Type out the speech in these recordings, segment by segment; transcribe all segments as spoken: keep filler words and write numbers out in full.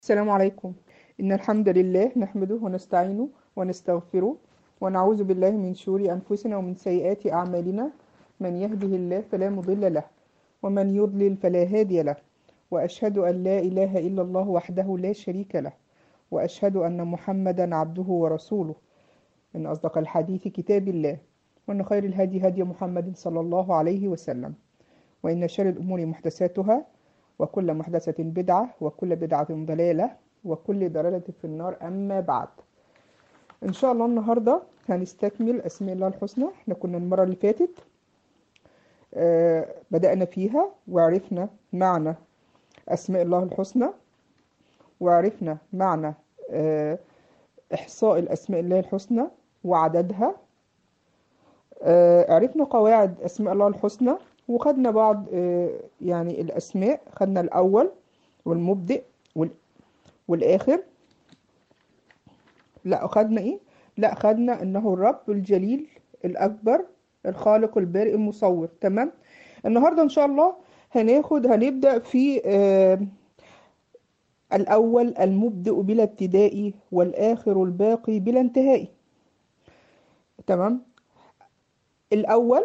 السلام عليكم. إن الحمد لله نحمده ونستعينه ونستغفره ونعوذ بالله من شرور أنفسنا ومن سيئات أعمالنا. من يهده الله فلا مضل له ومن يضلل فلا هادي له، وأشهد أن لا إله إلا الله وحده لا شريك له، وأشهد أن محمدا عبده ورسوله. إن أصدق الحديث كتاب الله، وإن خير الهدي هدي محمد صلى الله عليه وسلم، وإن شر الأمور محدثاتها، وكل محدثة بدعة، وكل بدعة ضلالة، وكل ضلالة في النار. أما بعد، إن شاء الله النهاردة هنستكمل أسماء الله الحسنى. احنا كنا المرة اللي فاتت آه بدأنا فيها وعرفنا معنى أسماء الله الحسنى، وعرفنا معنى آه إحصاء الأسماء الله الحسنى وعددها. آه عرفنا قواعد أسماء الله الحسنى، وخدنا بعض آه يعني الأسماء. خدنا الأول والمبدئ وال- والآخر. لا خدنا إيه؟ لا خدنا إنه الرب الجليل الأكبر الخالق البارئ المصور. تمام. النهاردة إن شاء الله هناخد هنبدأ في آه الأول المبدئ بلا ابتداء، والآخر الباقي بلا انتهاء. تمام. الأول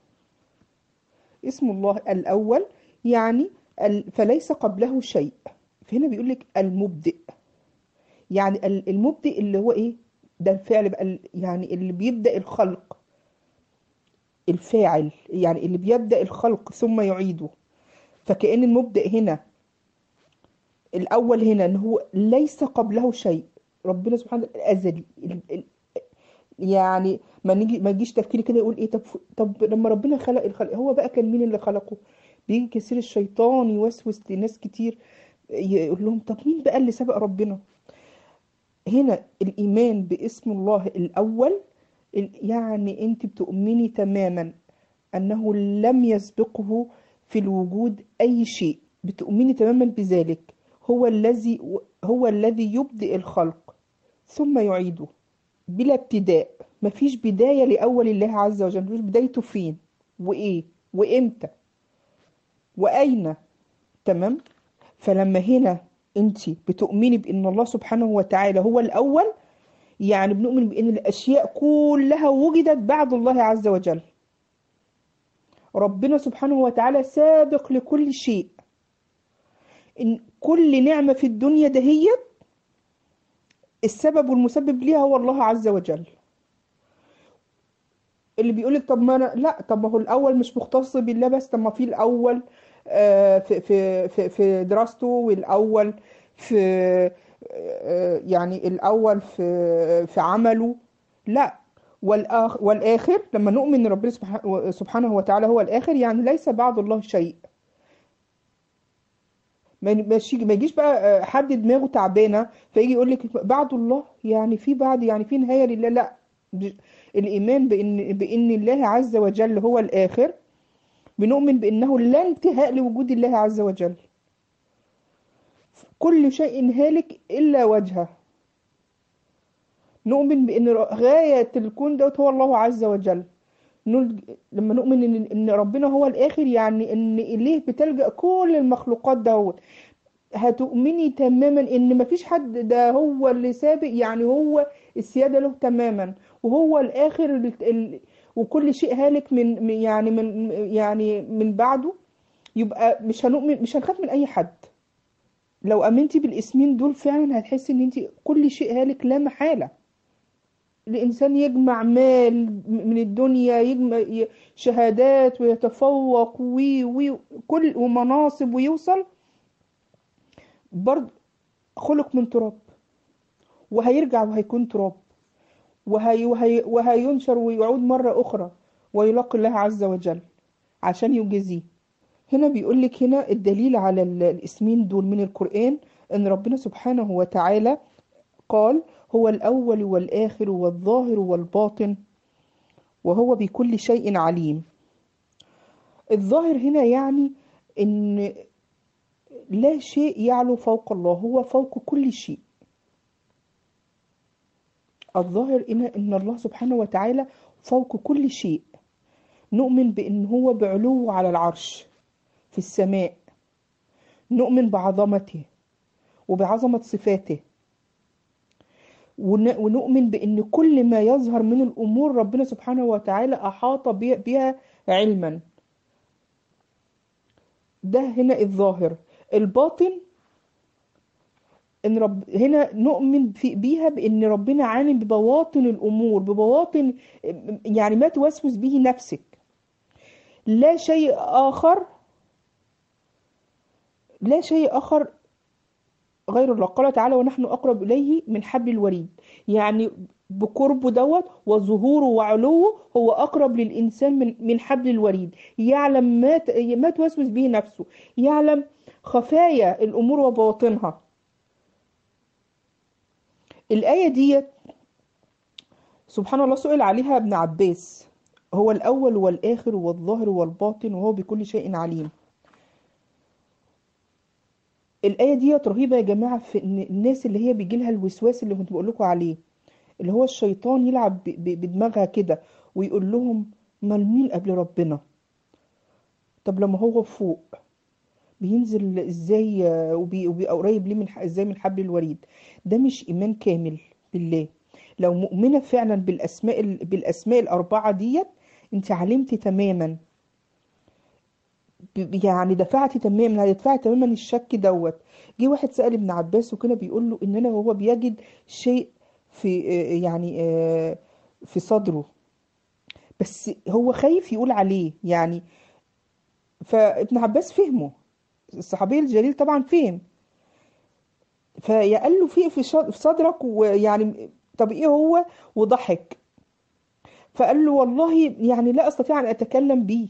اسم الله الأول، يعني ال- فليس قبله شيء. فهنا بيقول لك المبدئ، يعني ال- المبدئ اللي هو ايه؟ ده الفعل بقى، ال- يعني اللي بيبدأ الخلق، الفاعل يعني اللي بيبدأ الخلق ثم يعيده. فكأن المبدئ هنا الأول هنا ان هو ليس قبله شيء. ربنا سبحانه وتعالى الأزلي، ال- ال- يعني ما نيجي ما يجيش تفكيري كده يقول ايه؟ طب طب لما ربنا خلق الخلق، هو بقى كان مين اللي خلقه؟ بيجي كثير الشيطان يوسوس لناس كتير، يقول لهم طب مين بقى اللي سبق ربنا؟ هنا الإيمان باسم الله الأول، ال- يعني أنت بتؤمني تماما أنه لم يسبقه في الوجود أي شيء. بتؤمني تماما بذلك. هو الذي هو الذي يبدئ الخلق ثم يعيده بلا ابتداء. مفيش بداية لأول الله عز وجل. مفيش بدايته فين وإيه وإمتى وأين. تمام. فلما هنا أنت بتؤمني بأن الله سبحانه وتعالى هو الأول، يعني بنؤمن بأن الأشياء كلها وجدت بعد الله عز وجل. ربنا سبحانه وتعالى سابق لكل شيء. إن كل نعمة في الدنيا دهيت السبب والمسبب ليها هو الله عز وجل. اللي بيقولك طب ما أنا لا، طب ما هو الأول مش مختص بالله بس. طب ما في الأول آه، في في في في دراسته، والأول في آه، يعني الأول في في عمله. لا. والآخ والآخر، لما نؤمن ان ربنا سبحانه سبحانه وتعالى هو الآخر، يعني ليس بعد الله شيء. ما ما يجي- ما يجيش بقى آه، حد دماغه تعبانه فيجي يقول لك بعد الله يعني في بعد، يعني في نهايه لله. لا. ب- الايمان بان بان الله عز وجل هو الاخر، بنؤمن بانه لا انتهاء لوجود الله عز وجل. كل شيء هالك الا وجهه. نؤمن بان غايه الكون دوت هو الله عز وجل. نل- لما نؤمن ان ان ربنا هو الاخر، يعني ان اليه بتلجأ كل المخلوقات دوت. هتؤمني تماما ان مفيش حد، ده هو اللي سابق، يعني هو السيادة له تماما، وهو الاخر ال... ال... وكل شيء هالك من من- يعني من يعني من بعده. يبقى مش هنؤمن، مش هنخاف من اي حد. لو امنتي بالاسمين دول فعلا هتحسي ان انت كل شيء هالك لا محالة. الانسان يجمع مال من الدنيا، يجمع ي- شهادات ويتفوق وي وي كل ومناصب ويوصل، برضه خلق من تراب، وهيرجع وهيكون تراب، وهي وهي وهينشر ويعود مرة أخرى ويلاقي الله عز وجل عشان يجازيه. هنا بيقول لك هنا الدليل على ال- الاسمين دول من القرآن، إن ربنا سبحانه وتعالى قال هو الأول والآخر والظاهر والباطن، وهو بكل شيء عليم. الظاهر هنا يعني إن لا شيء يعلو فوق الله، هو فوق كل شيء. الظاهر إن إن الله سبحانه وتعالى فوق كل شيء. نؤمن بأن هو بعلو على العرش في السماء. نؤمن بعظمته وبعظمة صفاته، ون- ونؤمن بأن كل ما يظهر من الأمور ربنا سبحانه وتعالى أحاط بي- بها علما. ده هنا الظاهر. الباطن، ان رب هنا نؤمن في بيها بان ربنا عالم ببواطن الامور، ببواطن يعني ما توسوس به نفسك. لا شيء اخر، لا شيء اخر غير الله. قال تعالى: ونحن اقرب اليه من حبل الوريد. يعني بقربه دوت وظهوره وعلوه هو اقرب للانسان من من حبل الوريد. يعلم ما ت- ما توسوس به نفسه، يعلم خفايا الامور وبواطنها. الايه دي سبحان الله سئل عليها ابن عباس: هو الأول والآخر والظاهر والباطن وهو بكل شيء عليم. الآية دي رهيبة يا جماعة، في إن الناس اللي هي بيجي لها الوسواس اللي كنت بقول لكم عليه، اللي هو الشيطان يلعب ب- ب- بدماغها كده ويقول لهم: ما مين قبل ربنا؟ طب لما هو فوق بينزل ازاي، آه، وبي- وبيبقى قريب ليه من ح- ازاي من حبل الوريد؟ ده مش إيمان كامل بالله. لو مؤمنة فعلا بالأسماء ال- بالأسماء الأربعة ديت، انت علمتي تماما، ب- يعني دفعتي تماما، هتدفعي تماما الشك دوت. جه واحد سأل ابن عباس وكده بيقول له ان انا وهو بيجد شيء في آه، يعني آه، في صدره، بس هو خايف يقول عليه يعني. فابن عباس فهمه، الصحابي الجليل طبعا فهم، فقال له: في في شا- في صدرك، ويعني طب ايه هو؟ وضحك. فقال له: والله يعني لا استطيع ان اتكلم به.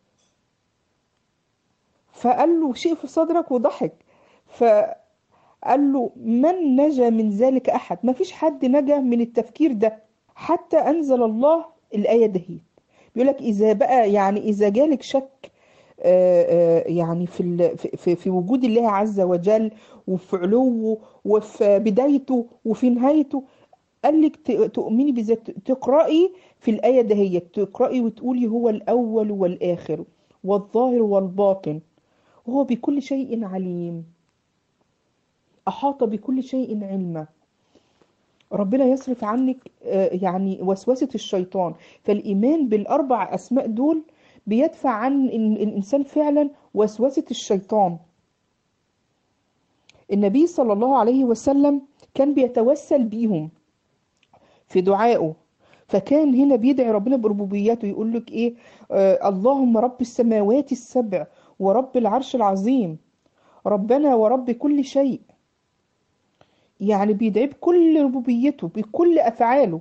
فقال له: شيء في صدرك، وضحك. ف قال له: من نجا من ذلك أحد؟ ما فيش حد نجا من التفكير ده حتى أنزل الله الآية دهي. بيقول لك إذا بقى يعني إذا جالك شك آه، آه، يعني في ال- في في في وجود الله عز وجل، وفي علوه، وفي بدايته، وفي نهايته، قال لك ت- تؤمني بذات، تقرأي في الآية دهي، تقرأي وتقولي: هو الأول والآخر والظاهر والباطن وهو بكل شيء عليم، أحاط بكل شيء علما. ربنا يصرف عنك آه، يعني وسوسة الشيطان. فالإيمان بالأربع أسماء دول بيدفع عن ال- الإنسان فعلا وسوسة الشيطان. النبي صلى الله عليه وسلم كان بيتوسل بيهم في دعائه، فكان هنا بيدعي ربنا بربوبيته، يقول لك إيه؟ آه اللهم رب السماوات السبع ورب العرش العظيم، ربنا ورب كل شيء. يعني بيدعي بكل ربوبيته، بكل أفعاله،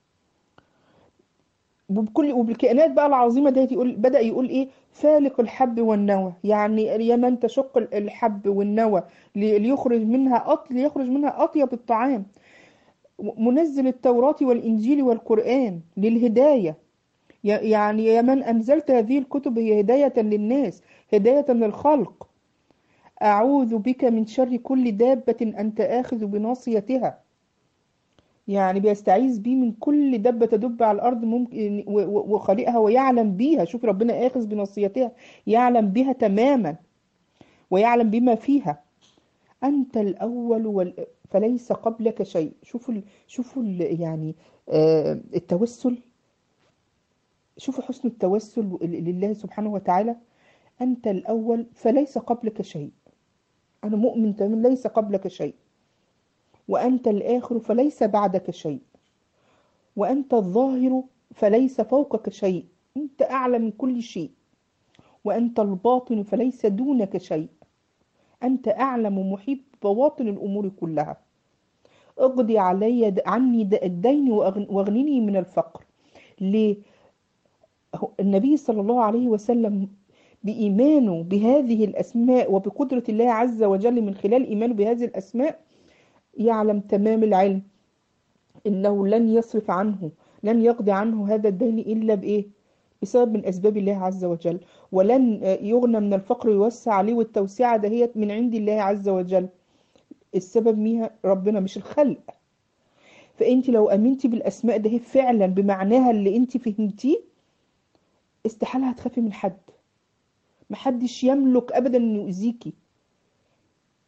وبكل وبالكائنات بقى العظيمه ديت. يقول بدأ يقول ايه؟ فالق الحب والنوى، يعني يا من تشق الحب والنوى لي- ليخرج منها أط... ليخرج منها اطيب الطعام، منزل التوراة والانجيل والقرآن للهدايه. ي- يعني يا من انزلت هذه الكتب هي هدايه للناس، هدايه للخلق. اعوذ بك من شر كل دابه انت آخذ بناصيتها. يعني بيستعيذ بيه من كل دبة تدب على الأرض ممكن و- و- وخالقها ويعلم بيها. شوف ربنا آخذ بناصيتها، يعلم بها تماما ويعلم بما فيها. أنت الأول وال... فليس قبلك شيء. شوفوا ال... شوفوا ال... يعني آه التوسل، شوفوا حسن التوسل ل- لله سبحانه وتعالى. أنت الأول فليس قبلك شيء، أنا مؤمن تماما ليس قبلك شيء. وأنت الآخر فليس بعدك شيء. وأنت الظاهر فليس فوقك شيء، أنت أعلى من كل شيء. وأنت الباطن فليس دونك شيء، أنت أعلم ومحيط ببواطن الأمور كلها. اقضي علي د- عني د- الدين وأغن- واغنني من الفقر. ليه؟ هو النبي صلى الله عليه وسلم بإيمانه بهذه الأسماء وبقدرة الله عز وجل من خلال إيمانه بهذه الأسماء يعلم تمام العلم إنه لن يصرف عنه، لن يقضي عنه هذا الدين إلا بإيه؟ بسبب من أسباب الله عز وجل. ولن يغنى من الفقر ويوسع عليه، والتوسعة دهيت من عند الله عز وجل. السبب ميها ربنا مش الخلق. فأنت لو أمنتي بالأسماء ده فعلا بمعناها اللي أنت فهمتيه، استحالة هتخافي من حد. محدش يملك أبدا إنه يؤذيكي.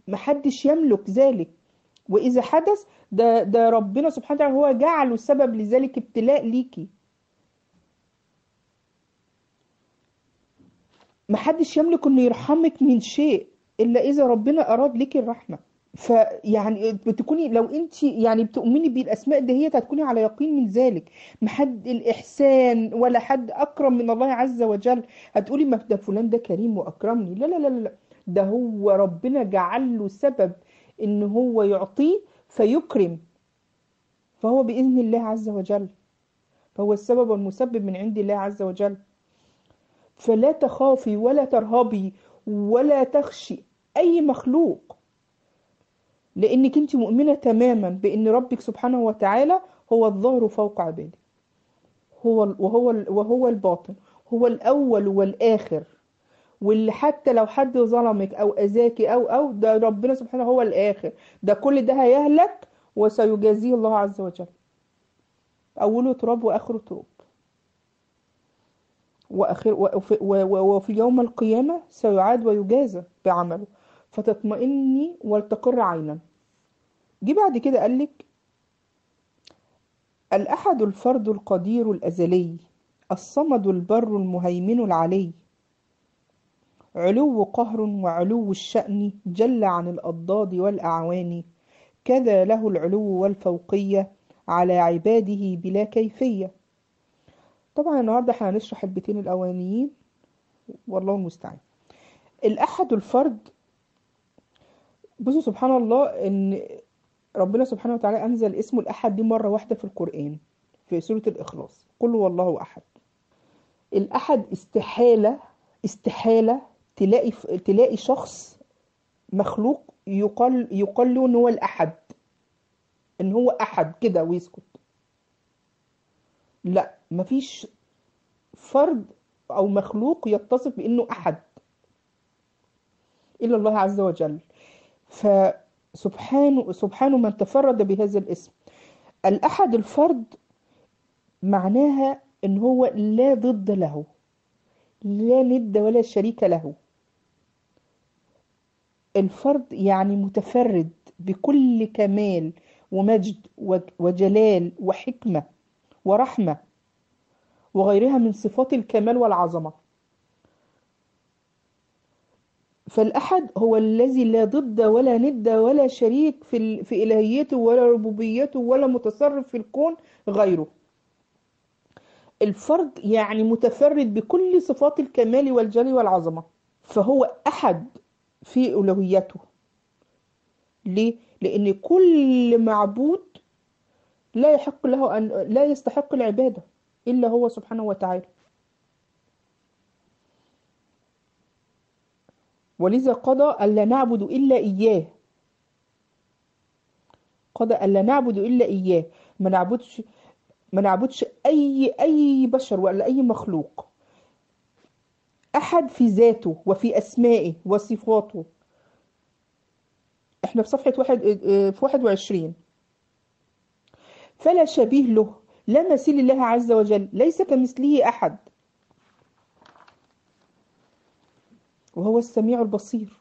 محدش يملك ذلك. وإذا حدث، ده ده ربنا سبحانه وتعالى هو جعله سبب لذلك، ابتلاء ليكي. محدش يملك انه يرحمك من شيء الا اذا ربنا اراد لك الرحمه. فيعني بتكوني لو انت يعني بتؤمني بالاسماء دهيت هتكوني على يقين من ذلك. محد الاحسان ولا حد اكرم من الله عز وجل. هتقولي ما ده فلان ده كريم واكرمني، لا لا لا لا، ده هو ربنا جعل له سبب ان هو يعطيه فيكرم. فهو باذن الله عز وجل، فهو السبب والمسبب من عند الله عز وجل. فلا تخافي ولا ترهبي ولا تخشي أي مخلوق، لأنك أنت مؤمنة تماما بأن ربك سبحانه وتعالى هو الظاهر فوق عباده، هو ال- وهو ال- وهو الباطن، هو الأول والآخر. واللي حتى لو حد ظلمك أو أذاك أو أو ده ربنا سبحانه هو الآخر. ده كل ده هيهلك وسيجازيه الله عز وجل. أوله تراب وآخره تراب. وآخر وفي, و- وفي يوم القيامة سيعاد ويجازى بعمله. فتطمئني ولتقر عينا. جه بعد كده قال لك: الأحد الفرد القدير الأزلي، الصمد البر المهيمن العلي، علو قهر وعلو الشأن، جل عن الأضداد والأعوان، كذا له العلو والفوقية على عباده بلا كيفية. طبعا النهاردة احنا هنشرح البيتين الأولانيين، والله المستعان. الأحد الفرد، بصوا سبحان الله ان ربنا سبحانه وتعالى انزل اسمه الاحد دي مره واحده في القران، في سوره الاخلاص: قل هو الله احد. الاحد استحاله، استحاله تلاقي تلاقي شخص مخلوق يقال يقال له ان هو الاحد، ان هو احد كده ويسكت. لا، مفيش فرد او مخلوق يتصف بانه احد الا الله عز وجل. فسبحانه سبحانه من تفرد بهذا الاسم. الأحد الفرد معناها إن هو لا ضد له، لا ند ولا شريك له. الفرد يعني متفرد بكل كمال ومجد وجلال وحكمة ورحمة وغيرها من صفات الكمال والعظمة. فالأحد هو الذي لا ضد ولا ند ولا شريك في ال- في إلهيته ولا ربوبيته ولا متصرف في الكون غيره. الفرد يعني متفرد بكل صفات الكمال والجلال والعظمة. فهو أحد في ألوهيته. ليه؟ لأن كل معبود لا يحق له أن لا يستحق العبادة إلا هو سبحانه وتعالى. ولذا قضى ألا نعبد إلا إياه. قضى ألا نعبد إلا إياه. ما نعبدش ما نعبدش أي أي بشر ولا أي مخلوق. أحد في ذاته وفي أسمائه وصفاته. احنا في صفحة واحد، في واحد وعشرين: فلا شبيه له، لا مثيل الله عز وجل، ليس كمثله أحد، وهو السميع البصير.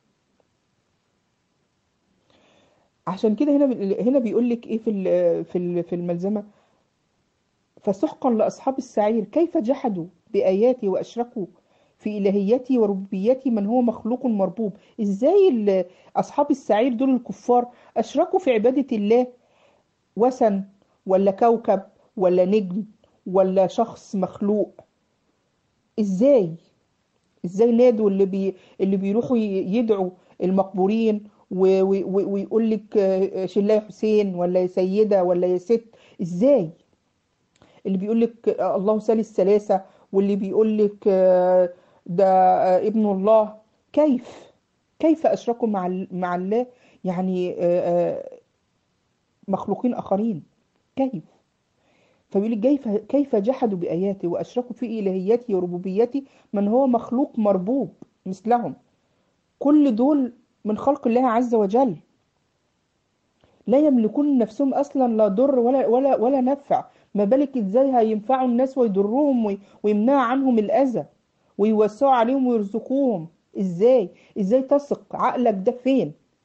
عشان كده هنا هنا بيقول لك ايه في ال- في ال- في الملزمة: فسحقا لأصحاب السعير كيف جحدوا بآياتي وأشركوا في إلهيتي وربوبيتي من هو مخلوق مربوب. ازاي ال- أصحاب السعير دول الكفار أشركوا في عبادة الله وثن ولا كوكب ولا نجم ولا شخص مخلوق؟ ازاي ازاي نادوا اللي بي اللي بيروحوا ي- يدعوا المقبورين و- و- و- ويقول لك آه، شلاية حسين ولا يا سيدة ولا يا ست؟ ازاي اللي بيقول لك آه، الله ثالث ثلاثة، واللي بيقول لك آه، ده آه، ابن الله؟ كيف كيف أشركوا مع ال- مع الله؟ يعني آه، آه، مخلوقين آخرين. كيف؟ فبيقول لك كيف كيف جحدوا بآياتي وأشركوا في إلهيتي وربوبيتي من هو مخلوق مربوب مثلهم. كل دول من خلق الله عز وجل، لا يملكون نفسهم اصلا لا ضر ولا ولا ولا نفع. ما بالك ازاي هينفعوا الناس ويضروهم وي- ويمنع عنهم الاذى ويوسعوا عليهم ويرزقوهم؟ ازاي ازاي تثق؟ عقلك ده فين؟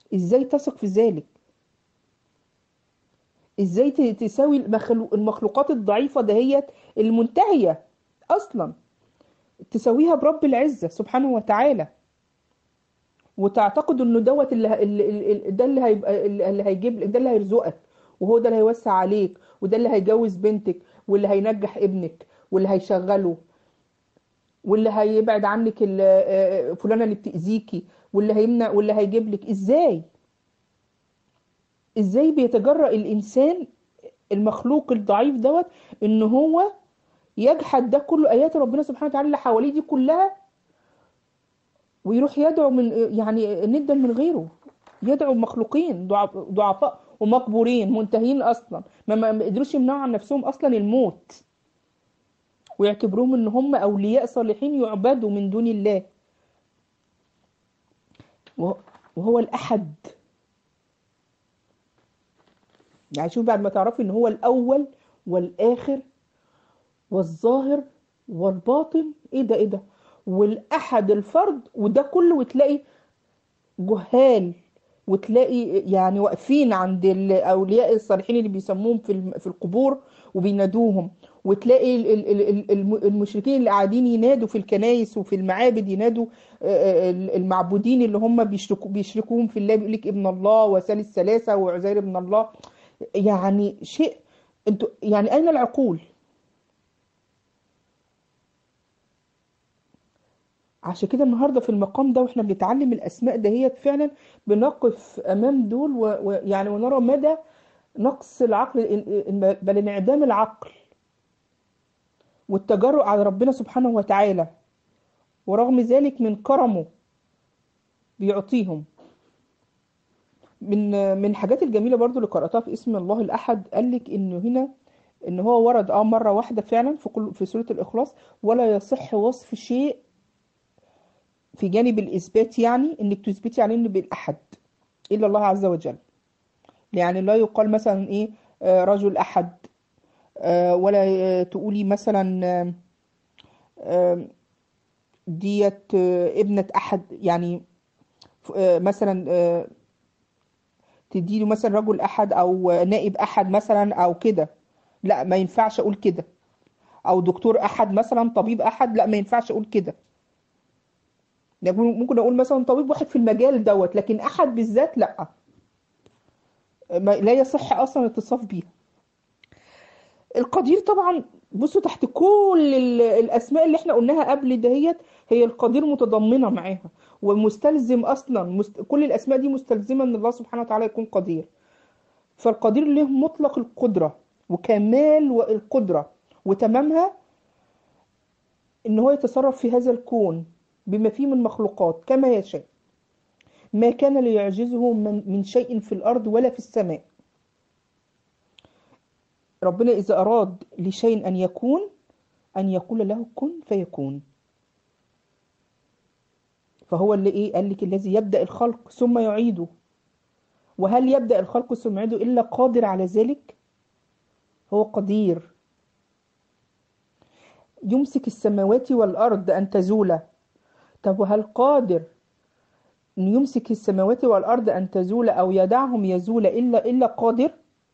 ازاي تثق في ذلك؟ ازاي ت- تساوي المخلو- المخلوقات الضعيفة دهيت المنتهية اصلا، تساويها برب العزة سبحانه وتعالى، وتعتقد انه دوت اللي ه- اللي- اللي- ده اللي هيبقى اللي هيجيب ده اللي هيرزقك، وهو ده اللي هيوسع عليك، وده اللي هيجوز بنتك، واللي هينجح ابنك، واللي هيشغله، واللي هيبعد عنك ال- آه، فلانة اللي بتأذيكي، واللي هيمنع، واللي هيجيب لك. ازاي؟ ازاي بيتجرأ الانسان المخلوق الضعيف دوت ان هو يجحد ده كله، ايات ربنا سبحانه وتعالى اللي حواليه دي كلها، ويروح يدعو من يعني ندا من غيره، يدعو مخلوقين ضعف- ضعفاء ومقبورين منتهين اصلا، ما ما ما قدروش يمنعوا عن نفسهم اصلا الموت، ويعتبروهم ان هم اولياء صالحين يعبدوا من دون الله. وهو وهو الاحد. يعني شوف، بعد ما تعرفي ان هو الاول والاخر والظاهر والباطن، ايه ده ايه ده، والاحد الفرد، وده كله، وتلاقي جهال، وتلاقي يعني واقفين عند الاولياء الصالحين اللي بيسموهم في الم- في القبور وبينادوهم، وتلاقي ال- ال- ال- الم- المشركين اللي قاعدين ينادوا في الكنائس وفي المعابد، ينادوا آه، آه، المعبودين اللي هم بيشركوا بيشركوهم في الله، بيقول لك ابن الله وثالث ثلاثة وعزير ابن الله. يعني شيء، انتوا يعني اين العقول؟ عشان كده النهارده في المقام ده واحنا بنتعلم الاسماء دهيت فعلا بنقف امام دول ويعني و... ويعني ونرى مدى نقص العقل، بل انعدام العقل والتجرؤ على ربنا سبحانه وتعالى، ورغم ذلك من كرمه بيعطيهم. من من الحاجات الجميله برضو اللي قراتها في اسم الله الاحد، قال لك انه هنا ان هو ورد اه مره واحده فعلا في كل في سوره الاخلاص، ولا يصح وصف شيء في جانب الاثبات، يعني انك تثبتي عليه انه بالاحد الا الله عز وجل. يعني لا يقال مثلا ايه آه، رجل احد، آه، ولا آه، تقولي مثلا آه، آه، ديت آه، ابنة احد، يعني آه، مثلا آه، تديله مثلا رجل احد او نائب احد مثلا او كده، لا ما ينفعش اقول كده. او دكتور احد مثلا، طبيب احد، لا ما ينفعش اقول كده. يعني ممكن اقول مثلا طبيب واحد في المجال دوت، لكن احد بالذات لا، ما لا يصح اصلا الاتصاف بيها. القدير طبعا، بصوا تحت كل ال- الاسماء اللي احنا قلناها قبل دهيت، هي القدير متضمنه معاها، ومستلزم اصلا مست... كل الاسماء دي مستلزمه ان الله سبحانه وتعالى يكون قدير. فالقدير له مطلق القدره وكمال القدره، وتمامها ان هو يتصرف في هذا الكون بما فيه من مخلوقات كما يشاء، ما كان ليعجزه من من شيء في الارض ولا في السماء. ربنا اذا اراد لشيء ان يكون، ان يقول له كن فيكون. فهو اللي ايه قال لك الذي يبدأ الخلق ثم يعيده. وهل يبدأ الخلق ثم يعيده إلا قادر على ذلك؟ هو قدير. يمسك السماوات والأرض أن تزولا. طب وهل قادر أن يمسك السماوات والأرض أن تزولا أو يدعهم يزول إلا إلا قادر؟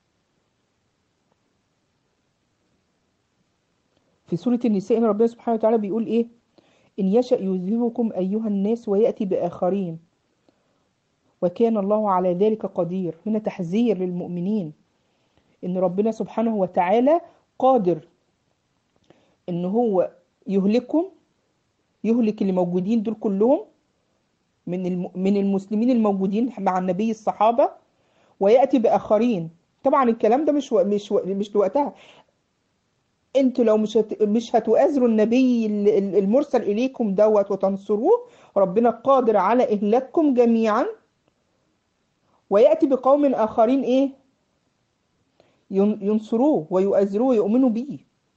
في سورة النساء إن ربنا سبحانه وتعالى بيقول إيه؟ إن يشأ يذهبكم أيها الناس ويأتي بآخرين وكان الله على ذلك قدير. هنا تحذير للمؤمنين إن ربنا سبحانه وتعالى قادر إن هو يهلكهم، يهلك اللي موجودين دول كلهم من الم... من المسلمين الموجودين مع النبي الصحابة، ويأتي بآخرين. طبعا الكلام ده مش و... مش و... مش لوقتها. انتوا لو مش هت... مش هتؤازروا النبي ال- ال- المرسل إليكم دوت وتنصروه، ربنا قادر على إهلاككم جميعا، ويأتي بقوم آخرين ايه ين... ينصروه ويؤازروه ويؤمنوا به.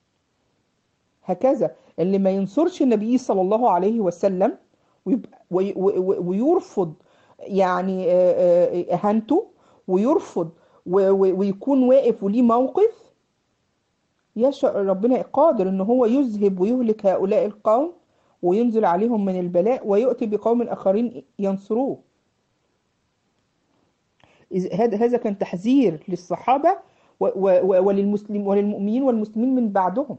هكذا اللي ما ينصرش النبي صلى الله عليه وسلم ويبقى وي وي ويرفض يعني آه، آه، اهانته، ويرفض و- و- ويكون واقف وليه موقف، يشاء ربنا قادر ان هو يذهب ويهلك هؤلاء القوم وينزل عليهم من البلاء، ويؤتي بقوم اخرين ينصروه. إذ- هذا هذا كان تحذير للصحابة و- و- وللمسلم وللمؤمنين والمسلمين من بعدهم،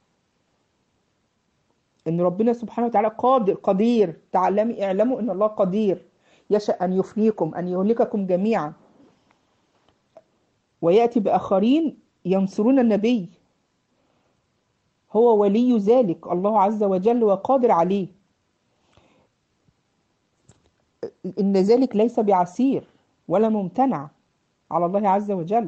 ان ربنا سبحانه وتعالى قادر قدير. تعلمي اعلموا ان الله قدير، يشاء ان يفنيكم، ان يهلككم جميعا، وياتي باخرين ينصرون النبي. هو ولي ذلك الله عز وجل وقادر عليه، ان ذلك ليس بعسير ولا ممتنع على الله عز وجل.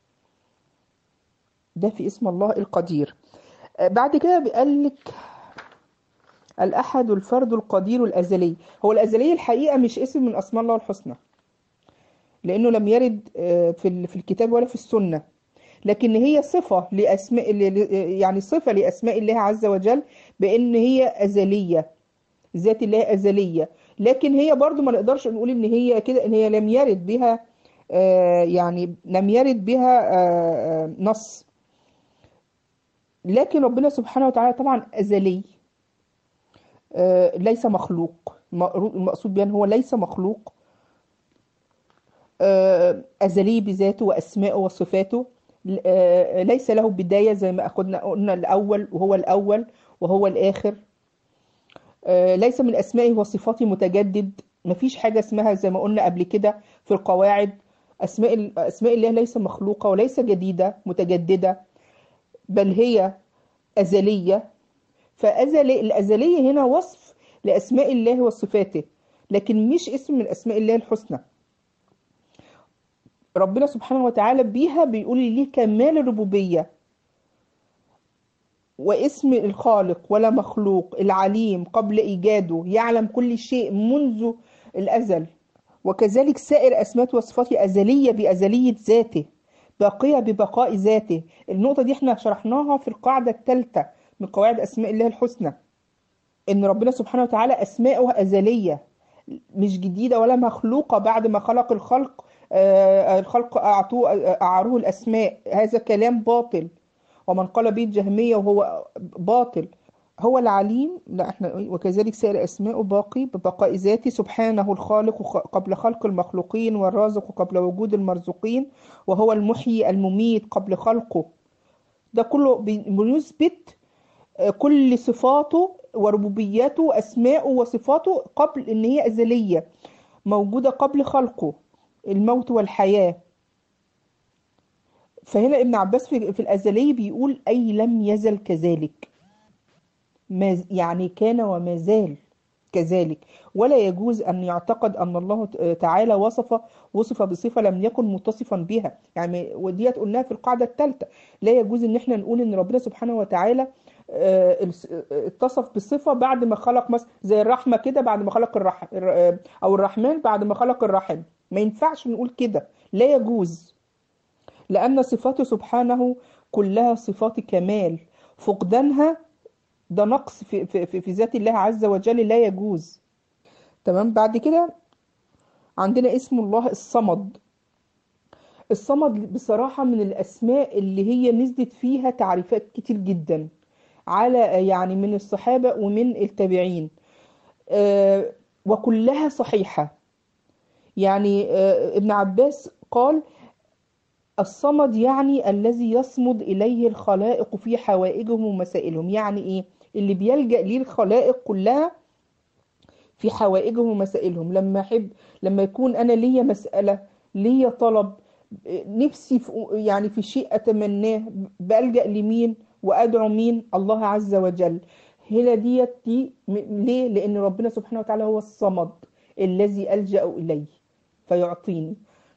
ده في اسم الله القدير. آه، بعد كده بيقول لك الأحد الفرد القدير الأزلي. هو الأزلي الحقيقة مش اسم من أسماء الله الحسنى، لأنه لم يرد آه، في ال- في الكتاب ولا في السنة، لكن هي صفة لأسماء ل- ل- يعني صفة لأسماء الله عز وجل، بأن هي أزلية، ذات الله أزلية. لكن هي برضو ما نقدرش نقول إن هي كده، إن هي لم يرد بها آه، يعني لم يرد بها آه، آه، نص. لكن ربنا سبحانه وتعالى طبعا أزلي، آه، ليس مخلوق. المقصود بأن هو ليس مخلوق، آه، أزلي بذاته وأسمائه وصفاته. آه، ليس له بداية زي ما أخدنا قلنا الأول، وهو الأول وهو الآخر. آه، ليس من أسمائه وصفاته متجدد. مفيش حاجة اسمها زي ما قلنا قبل كده في القواعد، أسماء أسماء الله ليس مخلوقة وليس جديدة متجددة، بل هي أزلية. فأزلي الأزلية هنا وصف لأسماء الله وصفاته، لكن مش اسم من أسماء الله الحسنى. ربنا سبحانه وتعالى بيها بيقول ليه كمال الربوبية، واسم الخالق ولا مخلوق، العليم قبل إيجاده، يعلم كل شيء منذ الأزل. وكذلك سائر أسماء وصفاته أزلية بأزلية ذاته، باقية ببقاء ذاته. النقطة دي احنا شرحناها في القاعدة الثالثة من قواعد أسماء الله الحسنى، إن ربنا سبحانه وتعالى أسماؤه أزلية، مش جديدة ولا مخلوقة بعد ما خلق الخلق. آه، الخلق أعطوه أعاروه الأسماء، هذا كلام باطل، ومن قال به الجهمية وهو باطل. هو العليم، لا احنا وكذلك سائر أسماءه باقي ببقاء ذاته، سبحانه الخالق خ- قبل خلق المخلوقين، والرازق قبل وجود المرزوقين، وهو المحيي المميت قبل خلقه. ده كله بي- بيثبت آه، كل صفاته وربوبياته وأسماءه وصفاته قبل إن هي أزلية، موجودة قبل خلقه، الموت والحياة. فهنا ابن عباس في, في الأزلي بيقول أي لم يزل كذلك، ما ز- يعني كان وما زال كذلك. ولا يجوز أن يعتقد أن الله ت- تعالى وصف وصف بصفة لم يكن متصفا بها، يعني وديت قلناها في القاعدة الثالثة. لا يجوز أن احنا نقول أن ربنا سبحانه وتعالى آه، الس- آه، اتصف بصفة بعد ما خلق، مثلا زي الرحمة كده بعد ما خلق الرحم، أو الرحمن بعد ما خلق الرحم. ما ينفعش نقول كده، لا يجوز، لأن صفاته سبحانه كلها صفات كمال، فقدانها ده نقص في, في, في, في ذات الله عز وجل، لا يجوز. تمام. بعد كده عندنا اسم الله الصمد. الصمد بصراحة من الأسماء اللي هي نزلت فيها تعريفات كتير جدا على يعني من الصحابة ومن التابعين، آه، وكلها صحيحة. يعني آه، ابن عباس قال الصمد يعني الذي يصمد إليه الخلائق في حوائجهم ومسائلهم. يعني إيه؟ اللي بيلجأ ليه الخلائق كلها في حوائجهم ومسائلهم. لما أحب، لما يكون أنا ليا مسألة، ليا طلب، نفسي في يعني في شيء أتمناه، بلجأ لمين وأدعو مين؟ الله عز وجل. هنا ديت دي م- ليه؟ لأن ربنا سبحانه وتعالى هو الصمد الذي ألجأ إليه فيعطيني.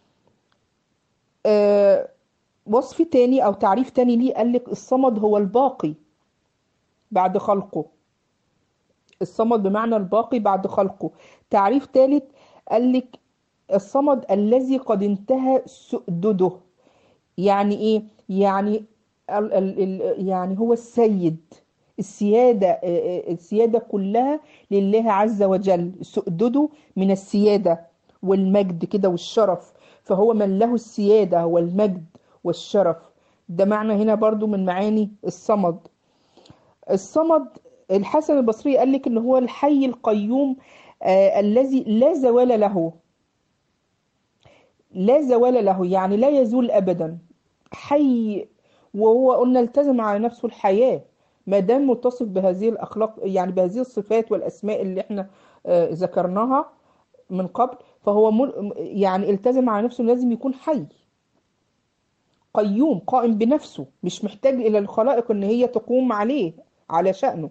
آه، وصف تاني أو تعريف تاني ليه قال لك الصمد هو الباقي بعد خلقه. الصمد بمعنى الباقي بعد خلقه. تعريف ثالث قال لك الصمد الذي قد انتهى سؤدده. يعني ايه؟ يعني ال ال ال يعني هو السيد، السيادة، آه، آه، السيادة كلها لله عز وجل. سؤدده من السيادة والمجد كده والشرف، فهو من له السيادة والمجد والشرف. ده معنى هنا برضو من معاني الصمد. الصمد الحسن البصري قال لك ان هو الحي القيوم، آه الذي لا زوال له. لا زوال له، يعني لا يزول أبدا، حي. وهو قلنا التزم على نفسه الحياة، ما دام متصف بهذه الأخلاق، يعني بهذه الصفات والأسماء اللي احنا آه، ذكرناها من قبل، فهو مل... يعني التزم على نفسه لازم يكون حي قيوم قائم بنفسه، مش محتاج إلى الخلائق إن هي تقوم عليه على شأنه.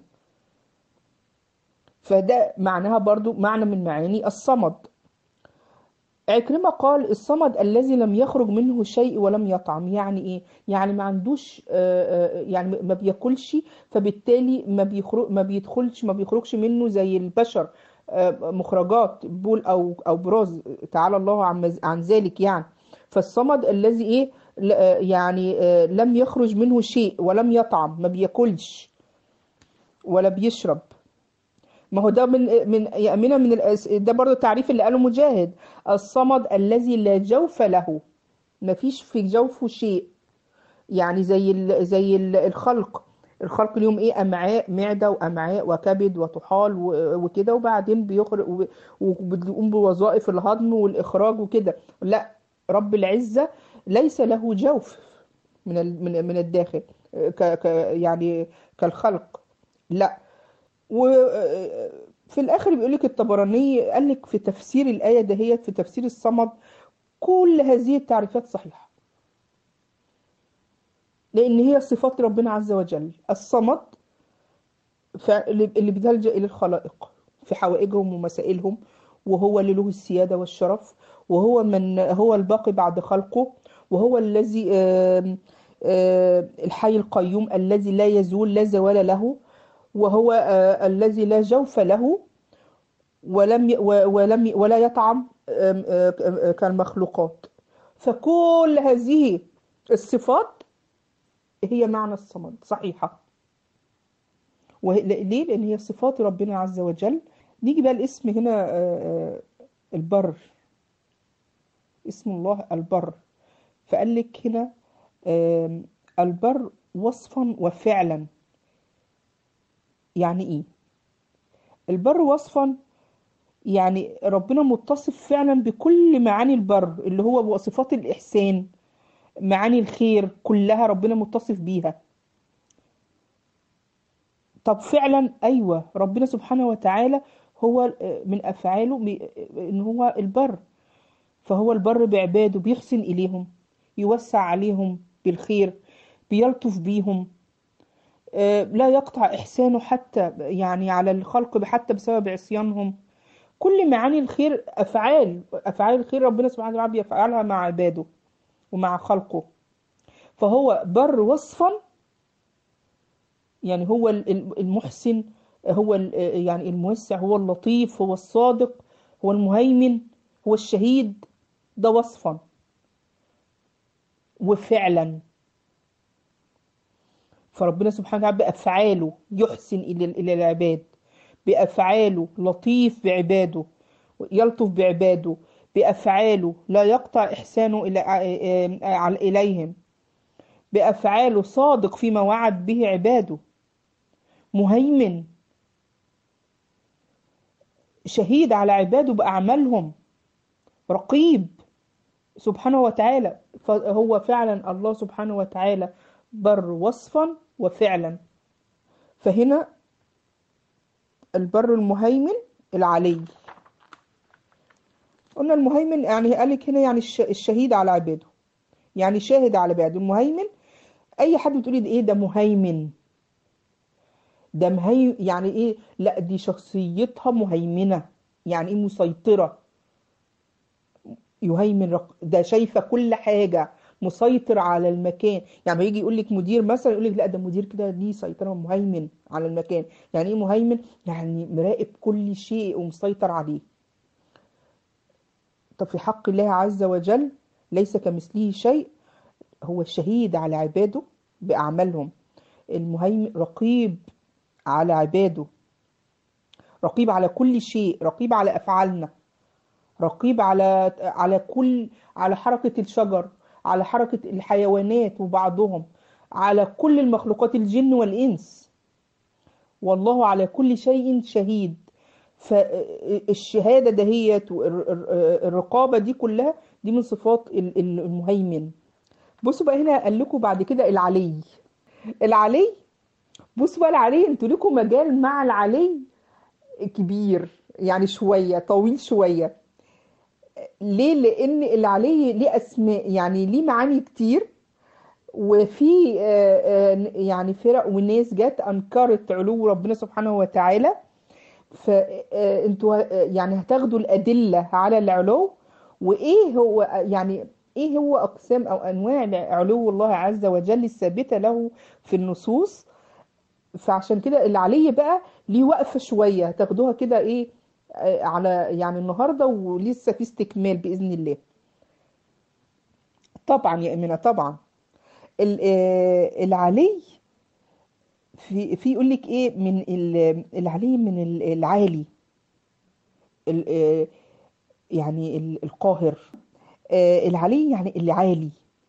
فده معناها برضو معنى من معاني الصمد. عكرمة قال الصمد الذي لم يخرج منه شيء ولم يطعم. يعني ايه؟ يعني ما عندوش آه، آه، يعني ما بياكلش، فبالتالي ما بيخرج ما بيدخلش ما بيخرجش منه زي البشر آه، مخرجات بول او او براز، تعالى الله عن عن ذلك يعني. فالصمد الذي ايه؟ ل- آه، يعني آه، لم يخرج منه شيء ولم يطعم، ما بياكلش ولا بيشرب. ما هو ده من من يأمنة من الأس... ده برضو التعريف اللي قاله مجاهد: الصمد الذي لا جوف له، ما فيش في جوفه شيء. يعني زي ال... زي ال- الخلق. الخلق اليوم ايه؟ امعاء، معده وامعاء وكبد وطحال و... وكده، وبعدين بيخرج و... وبيقوم بوظائف الهضم والاخراج وكده. لا، رب العزه ليس له جوف من ال... من من الداخل، ك... ك... يعني كالخلق، لا. وفي الاخر بيقول لك الطبراني قال لك في تفسير الايه دهيت، في تفسير الصمد، كل هذه التعريفات صحيحه، لان هي صفات ربنا عز وجل. الصمد ف- اللي بيلجأ الى الخلائق في حوائجهم ومسائلهم، وهو اللي له السياده والشرف، وهو من هو الباقي بعد خلقه، وهو الذي آم، آم، الحي القيوم الذي لا يزول، لا زوال له، وهو آه، الذي لا جوف له، ولم ي... و- ولم ي... ولا يطعم آم، آه، ك- آه، كالمخلوقات. فكل هذه الصفات هي معنى الصمد صحيحة. وه... ليه؟ لأن هي صفات ربنا عز وجل. نيجي بقى الاسم هنا آه، آه، البر. اسم الله البر. فقال لك هنا آم، البر وصفا وفعلا. يعني ايه البر وصفا؟ يعني ربنا متصف فعلا بكل معاني البر، اللي هو صفات الإحسان، معاني الخير كلها ربنا متصف بيها. طب فعلا ايوه، ربنا سبحانه وتعالى هو من افعاله بي- ان هو البر. فهو البر بعباده، بيحسن اليهم، يوسع عليهم بالخير، بيلطف بيهم، آه، لا يقطع احسانه حتى يعني على الخلق حتى بسبب عصيانهم. كل معاني الخير، افعال افعال الخير ربنا سبحانه وتعالى بيفعلها مع عباده ومع خلقه. فهو بر وصفا، يعني هو ال- ال- المحسن، هو ال- يعني الموسع، هو اللطيف، هو الصادق، هو المهيمن، هو الشهيد. ده وصفا. وفعلا فربنا سبحانه وتعالى بأفعاله يحسن إلى إلى العباد، بأفعاله لطيف بعباده، يلطف بعباده، بأفعاله لا يقطع إحسانه إلى على إليهم، بأفعاله صادق فيما وعد به عباده، مهيمن، شهيد على عباده بأعمالهم، رقيب سبحانه وتعالى. فهو فعلا الله سبحانه وتعالى بر وصفا وفعلا. فهنا البر المهيمن العلي. قلنا المهيمن يعني قالك هنا يعني الش- الشهيد على عباده، يعني شاهد على عباده. المهيمن اي حد بتقولي ده ايه؟ ده مهيمن، ده مهي يعني ايه؟ لا دي شخصيتها مهيمنة، يعني ايه؟ مسيطرة. يهيمن رق... ده شايفة كل حاجة، مسيطر على المكان. يعني ما يجي يقول لك مدير مثلا، يقول لك لا ده مدير كده ليه سيطرة، مهيمن على المكان. يعني ايه مهيمن؟ يعني مراقب كل شيء ومسيطر عليه. طب في حق الله عز وجل ليس كمثله شيء، هو الشهيد على عباده بأعمالهم، المهيمن رقيب على عباده، رقيب على كل شيء، رقيب على أفعالنا، رقيب على على كل على حركة الشجر، على حركة الحيوانات وبعضهم، على كل المخلوقات الجن والإنس. والله على كل شيء شهيد. فالشهادة دهيت والرقابة دي كلها دي من صفات ال- ال- المهيمن. بصوا بقى هنا قال لكم بعد كده العلي. العلي، بصوا بقى العلي، انتوا لكم مجال مع العلي كبير، يعني شوية طويل شوية. ليه؟ لأن العلي ليه أسماء، يعني ليه معاني كتير. وفي آه، آه، يعني فرق وناس جت أنكرت علو ربنا سبحانه وتعالى. فانتوا يعني هتاخدوا الأدلة على العلو، وإيه هو يعني إيه هو أقسام أو أنواع علو الله عز وجل الثابتة له في النصوص. فعشان كده العلي بقى ليه وقفة شوية، تاخدوها كده ايه آه، على يعني النهاردة، ولسه في استكمال بإذن الله. طبعا يا أمينة طبعا. ال- آه، العلي، في في يقول لك ايه من ال- العلي من ال- العالي، ال- آه، يعني ال- القاهر. آه، العلي يعني العالي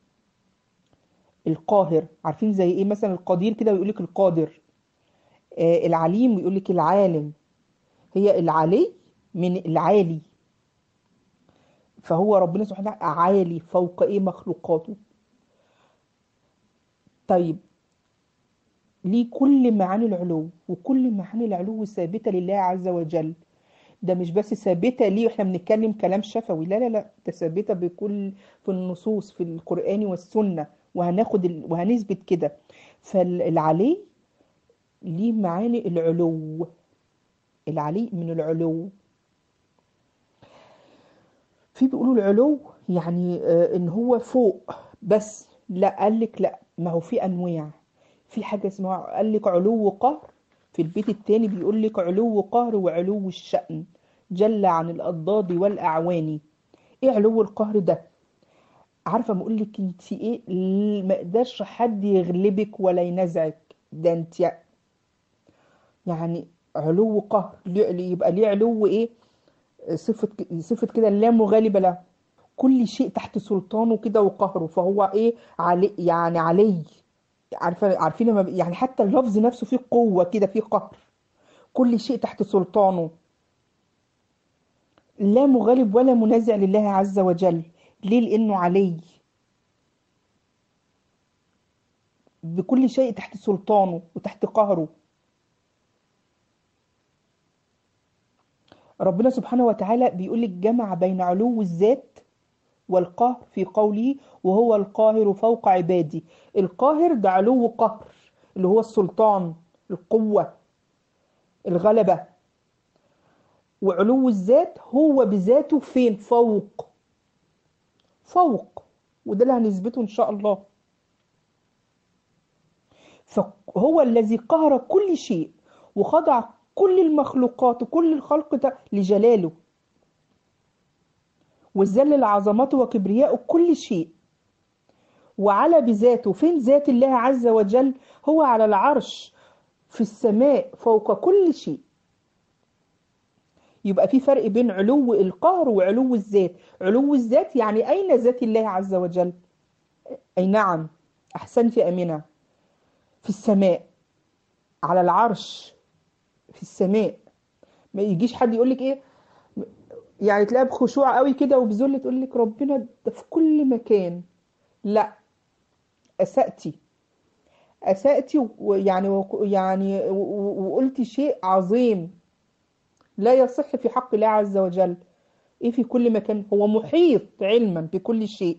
القاهر. عارفين زي ايه؟ مثلا القدير كده ويقول لك القادر. آه، العليم ويقول لك العالم. هي العلي من العالي. فهو ربنا سبحانه وتعالى عالي فوق ايه مخلوقاته. طيب، ليه كل معاني العلو، وكل معاني العلو ثابتة لله عز وجل. ده مش بس ثابتة ليه واحنا بنتكلم كلام شفوي، لا لا لا، ده ثابتة بكل في النصوص في القرآن والسنة. وهناخد ال... وهنثبت كده. فالعلي ليه معاني العلو. العلي من العلو. في بيقولوا العلو يعني آه، ان هو فوق بس. لا، قال لك لا، ما هو في انواع. في حاجه اسمها، قال لك علو قهر. في البيت التاني بيقول لك علو قهر وعلو الشأن، جل عن الاضداد والاعوان. ايه علو القهر ده؟ عارفه ما اقول لك انت ايه؟ ل- ما يقدرش حد يغلبك ولا ينازعك. ده انت يعني علو قهر. ليه- يبقى ليه علو ايه؟ صفه صفه كده لا مغالبه له. كل شيء تحت سلطانه كده وقهره، فهو ايه؟ علي، يعني علي. عارفه عارفين لما ب- يعني حتى اللفظ نفسه فيه قوه كده، فيه قهر. كل شيء تحت سلطانه، لا مغالب ولا منازع لله عز وجل. ليه؟ لانه علي، بكل شيء تحت سلطانه وتحت قهره. ربنا سبحانه وتعالى بيقول لك جمع بين علو الذات والقهر في قوله وهو القاهر فوق عباده. القاهر ده علو قهر، اللي هو السلطان، القوة، الغلبة. وعلو الذات هو بذاته فين؟ فوق. فوق. وده اللي هنثبته ان شاء الله. فهو الذي قهر كل شيء، وخضع كل المخلوقات وكل الخلق ده لجلاله، وذل لعظمته وكبرياءه كل شيء. وعلى بذاته. فين ذات الله عز وجل؟ هو على العرش في السماء فوق كل شيء. يبقى في فرق بين علو القهر وعلو الذات. علو الذات يعني أين ذات الله عز وجل؟ أي نعم، أحسنت يا أمينة، في السماء، على العرش، في السماء. ما يجيش حد يقول لك ايه، يعني تلاقيها بخشوع قوي كده وبذل تقول لك ربنا ده في كل مكان. لا، أسأتي. أسأتي ويعني وك- يعني و- و- وقلتي شيء عظيم لا يصح في حق الله عز وجل. ايه في كل مكان؟ هو محيط علما بكل شيء،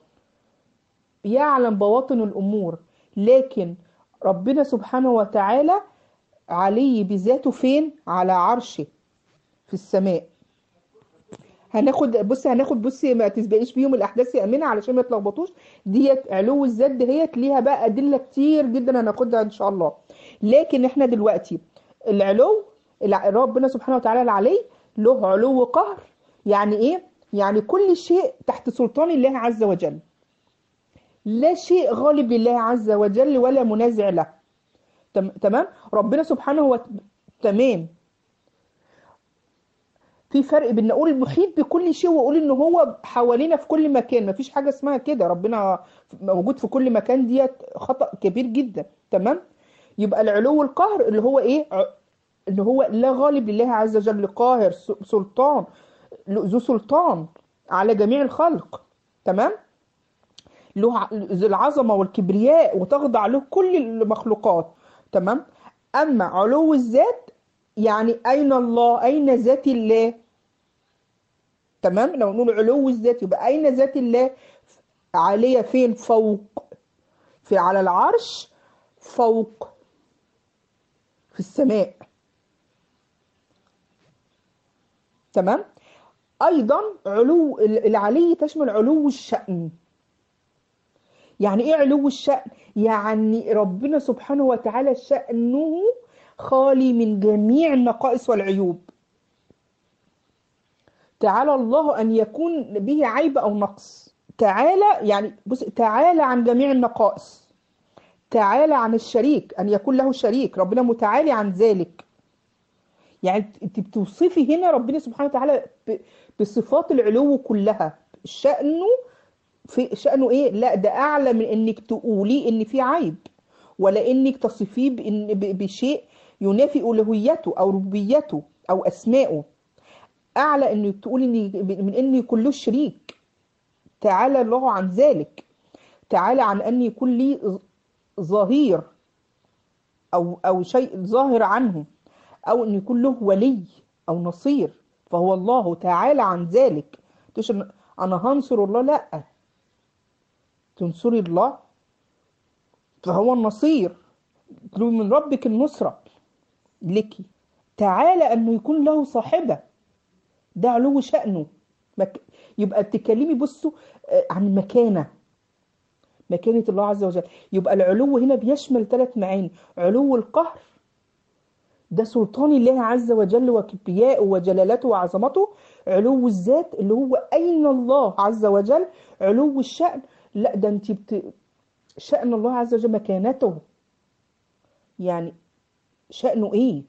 يعلم بواطن الأمور. لكن ربنا سبحانه وتعالى علي بذاته فين؟ على عرشه في السماء. هناخد بصي هناخد بصي ما تسبقيش بيهم الاحداث يا امينه علشان ما تلخبطوش. ديت علو الذات دهيت ليها بقى ادله كتير جدا هناخدها ان شاء الله. لكن احنا دلوقتي العلو، الع- ربنا سبحانه وتعالى العلي له علو قهر. يعني ايه؟ يعني كل شيء تحت سلطان الله عز وجل، لا شيء غالب لله عز وجل ولا منازع له. تم- تمام. ربنا سبحانه وتعالى، تمام. في فرق بين اقول محيط بكل شيء واقول ان هو حوالينا في كل مكان. مفيش حاجه اسمها كده، ربنا موجود في كل مكان، ديت خطأ كبير جدا. تمام. يبقى العلو القهر اللي هو ايه؟ ع- اللي هو لا غالب لله عز وجل، قاهر، س- سلطان، ذو سلطان. على جميع الخلق. تمام. له ع- ذو العظمة والكبرياء وتخضع له كل المخلوقات. تمام. أما علو الذات يعني أين الله، أين ذات الله. تمام. لو نقول علو الذات يبقى أين ذات الله، عالية فين، فوق، في على العرش، فوق في السماء. تمام. أيضا علو العلي تشمل علو الشأن. يعني ايه علو الشأن؟ يعني ربنا سبحانه وتعالى شأنه خالي من جميع النقائص والعيوب. تعالى الله أن يكون به عيب أو نقص. تعالى يعني بص، تعالى عن جميع النقائص، تعالى عن الشريك، أن يكون له شريك، ربنا متعالي عن ذلك. يعني انت بتوصفي هنا ربنا سبحانه وتعالى ب- بصفات العلو كلها. شأنه، في شأنه ايه؟ لا ده اعلى من انك تقولي ان في عيب، ولا انك تصفيه بإن ب- بشيء ينافي الوهيته او ربوبيته او اسمائه. اعلى انك تقولي ان من ان يكون له شريك. تعالى الله عن ذلك. تعالى عن ان يكون لي ظهير او او شيء ظاهر عنه، او ان يكون له ولي او نصير. فهو الله تعالى عن ذلك. تقولش إن انا هنصر الله، لا، تنصري الله فهو النصير. اطلبي من ربك النصرة لك. تعالى انه يكون له صاحبة، ده علو شأنه. مك... يبقى بتتكلمي بصوا آه، عن مكانة، مكانة الله عز وجل. يبقى العلو هنا بيشمل ثلاث معاني: علو القهر، ده سلطان الله عز وجل وكبرياءه وجلالته وعظمته. علو الذات اللي هو أين الله عز وجل. علو الشأن، لا ده انت بت... شأن الله عز وجل مكانته. يعني شأنه ايه؟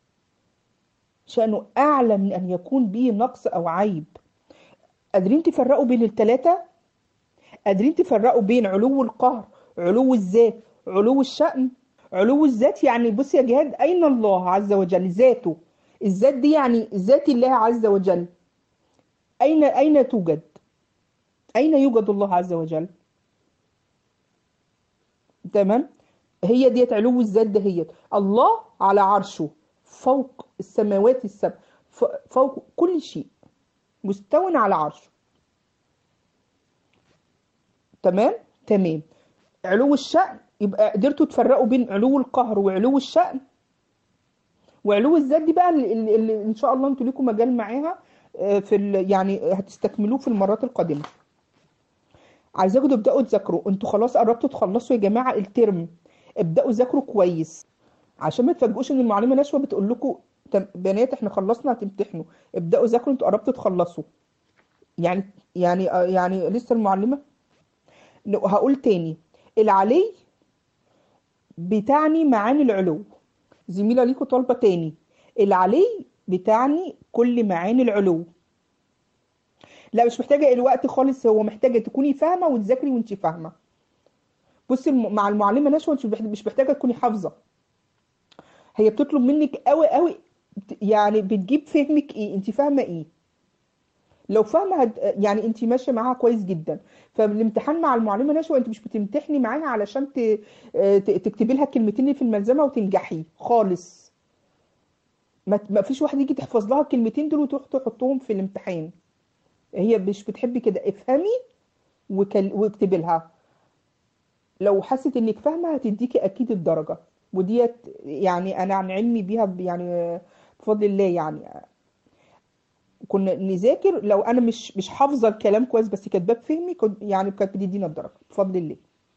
شأنه أعلى من أن يكون به نقص أو عيب. قادرين تفرقوا بين الثلاثة؟ قادرين تفرقوا بين علو القهر، علو الذات، علو الشأن؟ علو الذات يعني بص يا جهاد، أين الله عز وجل ذاته. الذات دي يعني ذات الله عز وجل. أين أين توجد؟ أين يوجد الله عز وجل؟ تمام. هي ديت علو الذات دهيت. الله على عرشه، فوق السماوات السبع، ف- فوق كل شيء، مستو على عرشه. تمام. تمام. علو الشأن، يبقى قدرتوا تفرقوا بين علو القهر وعلو الشأن. وعلو الذات دي بقى اللي, اللي اللي ان شاء الله انتوا ليكم مجال معاها، آه، في ال- يعني هتستكملوه في المرات القادمة. عايزاكم تبداوا تذاكروا، انتوا خلاص قربتوا تخلصوا يا جماعه الترم. ابداوا ذاكروا كويس عشان ما تفاجئوش ان المعلمه نشوى بتقول لكم تم- بنات احنا خلصنا هتمتحنوا. ابداوا ذاكروا، انتوا قربتوا تخلصوا. يعني يعني آه، يعني لسه المعلمه. ن- هقول تاني: العلي بتعني معاني العلو. زميله ليكوا طالبه تاني: العلي بتعني كل معاني العلو. لا مش محتاجه الوقت خالص، هو محتاجه تكوني فاهمه وتذاكري وانت فاهمه. بصي الم- مع المعلمه نشوى انت مش مش محتاجه تكوني حافظه، هي بتطلب منك قوي قوي. بت- يعني بتجيب فهمك ايه، انت فاهمه ايه. لو فاهمه هد... يعني انت ماشيه معاها كويس جدا. فالامتحان مع المعلمه نشوى انت مش بتمتحني معاها علشان ت... آه، ت- تكتبي لها الكلمتين اللي في الملزمه وتنجحي خالص. ما ت- ما فيش واحد يجي تحفظ لها الكلمتين دول وتروح تحطهم في الامتحان. هي مش بتحبي كده. افهمي وكل... واكتبي لها. لو حست انك فاهمه هتديكي اكيد الدرجه. وديت يعني انا عن علمي بيها ب- يعني آه، بفضل الله يعني. كنا نذاكر لو انا مش مش حافظه الكلام كويس بس كاتباه بفهمي، كنت يعني كانت بتدينا الدرجه بفضل الله.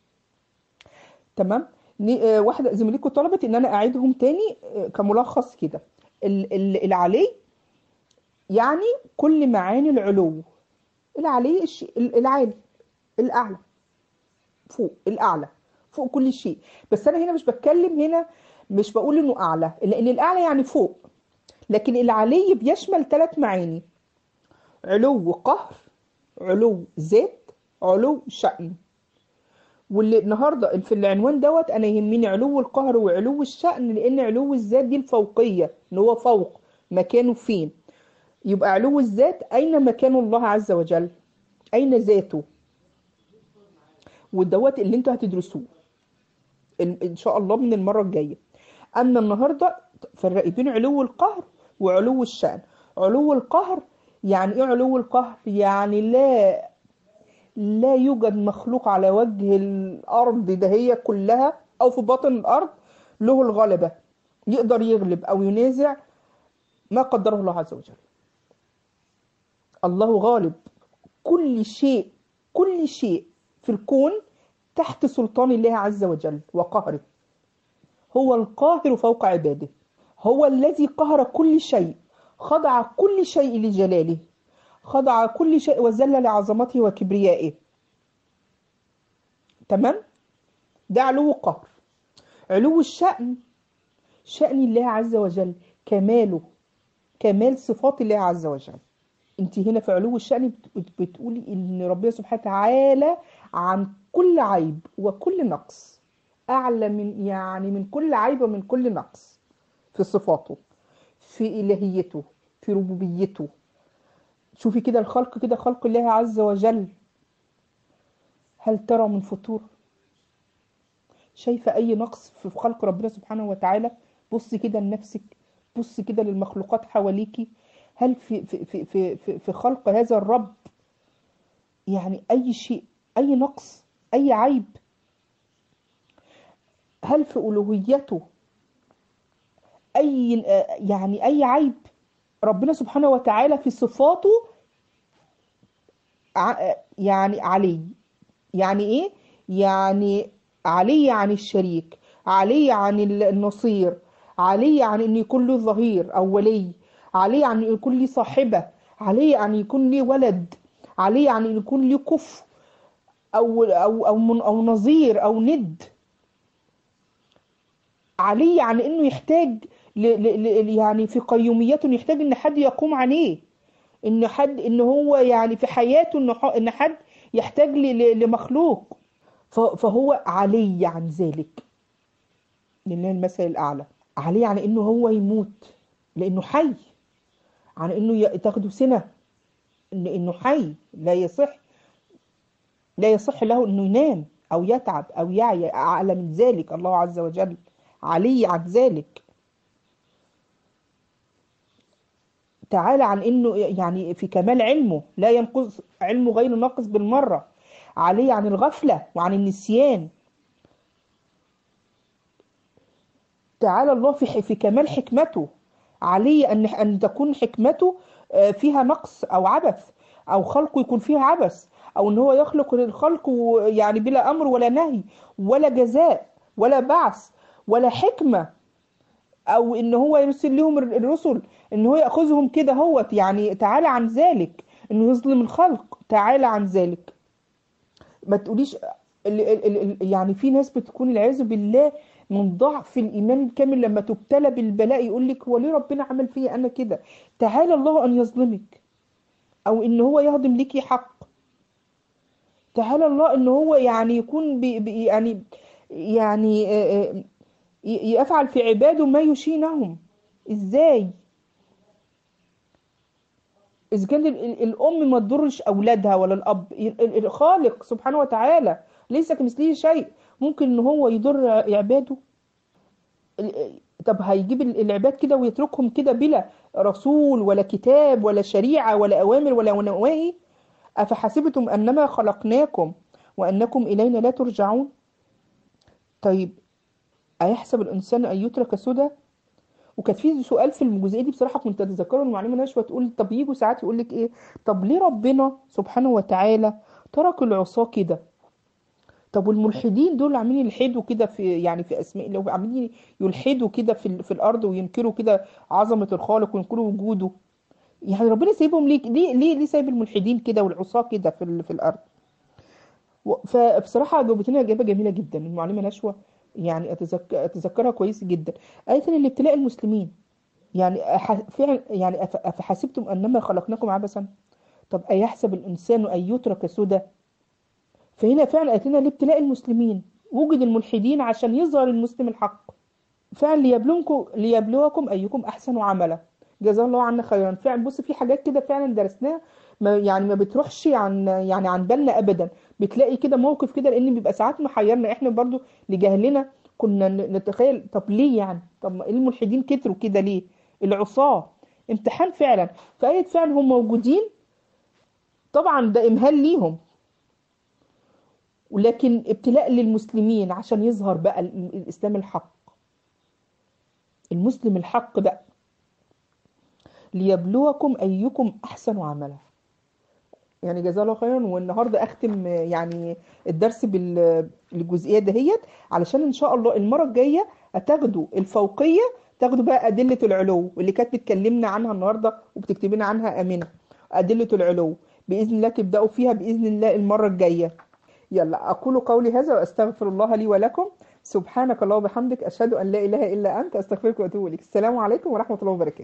تمام. ن- آه، واحده زميلتكم طلبت ان انا اعيدهم تاني آه، كملخص كده. ال- ال- العلي يعني كل معاني العلو. العلي الش- ال- العالي، الاعلى، فوق الاعلى، فوق كل شيء. بس انا هنا مش بتكلم هنا، مش بقول انه اعلى لان الاعلى يعني فوق. لكن العلي بيشمل ثلاث معاني: علو قهر، علو ذات، علو شأن. واللي النهارده في العنوان دوت انا يهمني علو القهر وعلو الشأن، لان علو الذات دي الفوقيه، ان هو فوق، مكانه فين. يبقى علو الذات أين مكان الله عز وجل؟ أين ذاته؟ ودوت اللي انتوا هتدرسوه إن إن شاء الله من المرة الجاية. أما النهاردة فرق بين علو القهر وعلو الشأن. علو القهر يعني إيه؟ علو القهر يعني لا لا يوجد مخلوق على وجه الأرض ده هي كلها أو في باطن الأرض له الغلبة، يقدر يغلب أو ينازع ما قدره الله عز وجل. الله غالب، كل شيء كل شيء في الكون تحت سلطان الله عز وجل وقهره. هو القاهر فوق عباده، هو الذي قهر كل شيء، خضع كل شيء لجلاله، خضع كل شيء وذل لعظمته وكبريائه. تمام؟ ده علو قهر. علو الشأن، شأن الله عز وجل، كماله، كمال صفات الله عز وجل. انت هنا في علو الشأن بت- بتقولي ان ربنا سبحانه وتعالى عن كل عيب وكل نقص، اعلى من يعني من كل عيب ومن كل نقص في صفاته، في الهيته، في ربوبيته. شوفي كده الخلق، كده خلق الله عز وجل، هل ترى من فطور؟ شايفة أي نقص في خلق ربنا سبحانه وتعالى؟ بصي كده لنفسك، بصي كده للمخلوقات حواليكي، هل في في في في في في خلق هذا الرب يعني أي شيء، أي نقص، أي عيب؟ هل في ألوهيته أي يعني أي عيب؟ ربنا سبحانه وتعالى في صفاته ع- يعني علي، يعني ايه؟ يعني علي عن الشريك، علي عن النصير، علي عن ان يكون له ظهير او ولي، علي عن ان يكون لي صاحبة، علي عن يكون لي ولد، علي عن ان يكون لي كف او او او من او نظير او ند، علي عن انه يحتاج ل ل ل يعني في قيوميته يحتاج ان حد يقوم عليه، ان حد ان هو يعني في حياته ان ح- ان حد يحتاج ل- ل- لمخلوق. ف- فهو علي عن ذلك، لله المثل الأعلى. علي عن إنه هو يموت لأنه حي، عن إنه ي- تاخده سنة لأنه حي، لا يصح لا يصح له إنه ينام أو يتعب أو يعي، أعلى من ذلك الله عز وجل، علي عن ذلك. تعالى عن إنه يعني في كمال علمه، لا ينقص علمه غير ناقص بالمرة. علي عن الغفلة وعن النسيان. تعالى الله في ح- في كمال حكمته، عليه ان ان تكون حكمته آه، فيها نقص او عبث، او خلقه يكون فيها عبث، او ان هو يخلق الخلق و- يعني بلا امر ولا نهي ولا جزاء ولا بعث ولا حكمة، او ان هو يرسل لهم الر- الرسل ان هو ياخذهم كده هوت. يعني تعالى عن ذلك، انه يظلم الخلق، تعالى عن ذلك. ما تقوليش ال ال ال ال- يعني في ناس بتكون العياذ بالله من ضعف الايمان الكامل لما تبتلى بالبلاء يقول لك هو ليه ربنا عمل فيا انا كده؟ تعالى الله ان يظلمك او ان هو يهضم لك حق، تعالى الله ان هو يعني يكون بي بي يعني يعني آه، آه، ي- يفعل في عباده ما يشينهم. ازاي؟ اذا كان ال- ال- الام ما تضرش اولادها ولا الاب، ال- ال- الخالق سبحانه وتعالى ليس كمثله شيء، ممكن ان هو يضر عباده؟ ال- طب هيجيب ال- العباد كده ويتركهم كده بلا رسول ولا كتاب ولا شريعة ولا أوامر ولا نواهي؟ أفحسبتم أنما خلقناكم وأنكم إلينا لا ترجعون؟ طيب، أيحسب الإنسان أن يترك سدى؟ وكانت في سؤال في الجزئية دي بصراحة كنت أتذكره المعلمة نشوى تقول، طب يجوا ساعات يقول لك إيه، طب ليه ربنا سبحانه وتعالى ترك العصاة كده؟ طب والملحدين دول عاملين يلحدوا كده في يعني في اسماء الله، عاملين يلحدوا كده في ال- في الارض وينكروا كده عظمه الخالق وينكروا وجوده، يعني ربنا سايبهم ليه؟ ليه ليه ليه سايب الملحدين كده والعصاة كده في ال- في الارض؟ و- فبصراحه جاوبتنا اجابه جميله جدا المعلمه نشوى، يعني اتذكر اتذكرها كويس جدا. قالت لي الابتلاء المسلمين، يعني أح- فعلا يعني أف- افحسبتم انما خلقناكم عبثا؟ طب ايحسب الانسان ان يترك سدى؟ فهنا فعلا قالت لنا لابتلاء المسلمين، وجد الملحدين عشان يظهر المسلم الحق، فعلا ليبلوكم ليبلوكم ايكم احسن عملا. جزاه الله عنا خيرا. فعلا بص في حاجات كده فعلا درسناها، ما يعني ما بتروحش عن يعني عن بالنا ابدا. بتلاقي كده موقف كده، لان بيبقى ساعات محيرنا احنا برضو لجهلنا. كنا ن- نتخيل طب ليه يعني، طب ما الملحدين كتروا كده ليه، العصاة. امتحان فعلا. فآية فعلا هم موجودين، طبعا ده امهال ليهم، ولكن ابتلاء للمسلمين عشان يظهر بقى ال- الاسلام الحق، المسلم الحق بقى، ليبلوكم ايكم احسن عملا. يعني جزاه الله خيرا. والنهارده اختم آه، يعني الدرس بال- بالجزئيه دهيت، علشان ان شاء الله المره الجايه هتاخدوا الفوقيه، تاخدوا بقى ادله العلو اللي كانت بتكلمنا عنها النهارده وبتكتبنا عنها امنه. ادله العلو باذن الله تبداوا فيها باذن الله المره الجايه. يلا اقول قولي هذا واستغفر الله لي ولكم. سبحانك اللهم وبحمدك اشهد ان لا اله الا انت استغفرك واتوب اليك. السلام عليكم ورحمه الله وبركاته.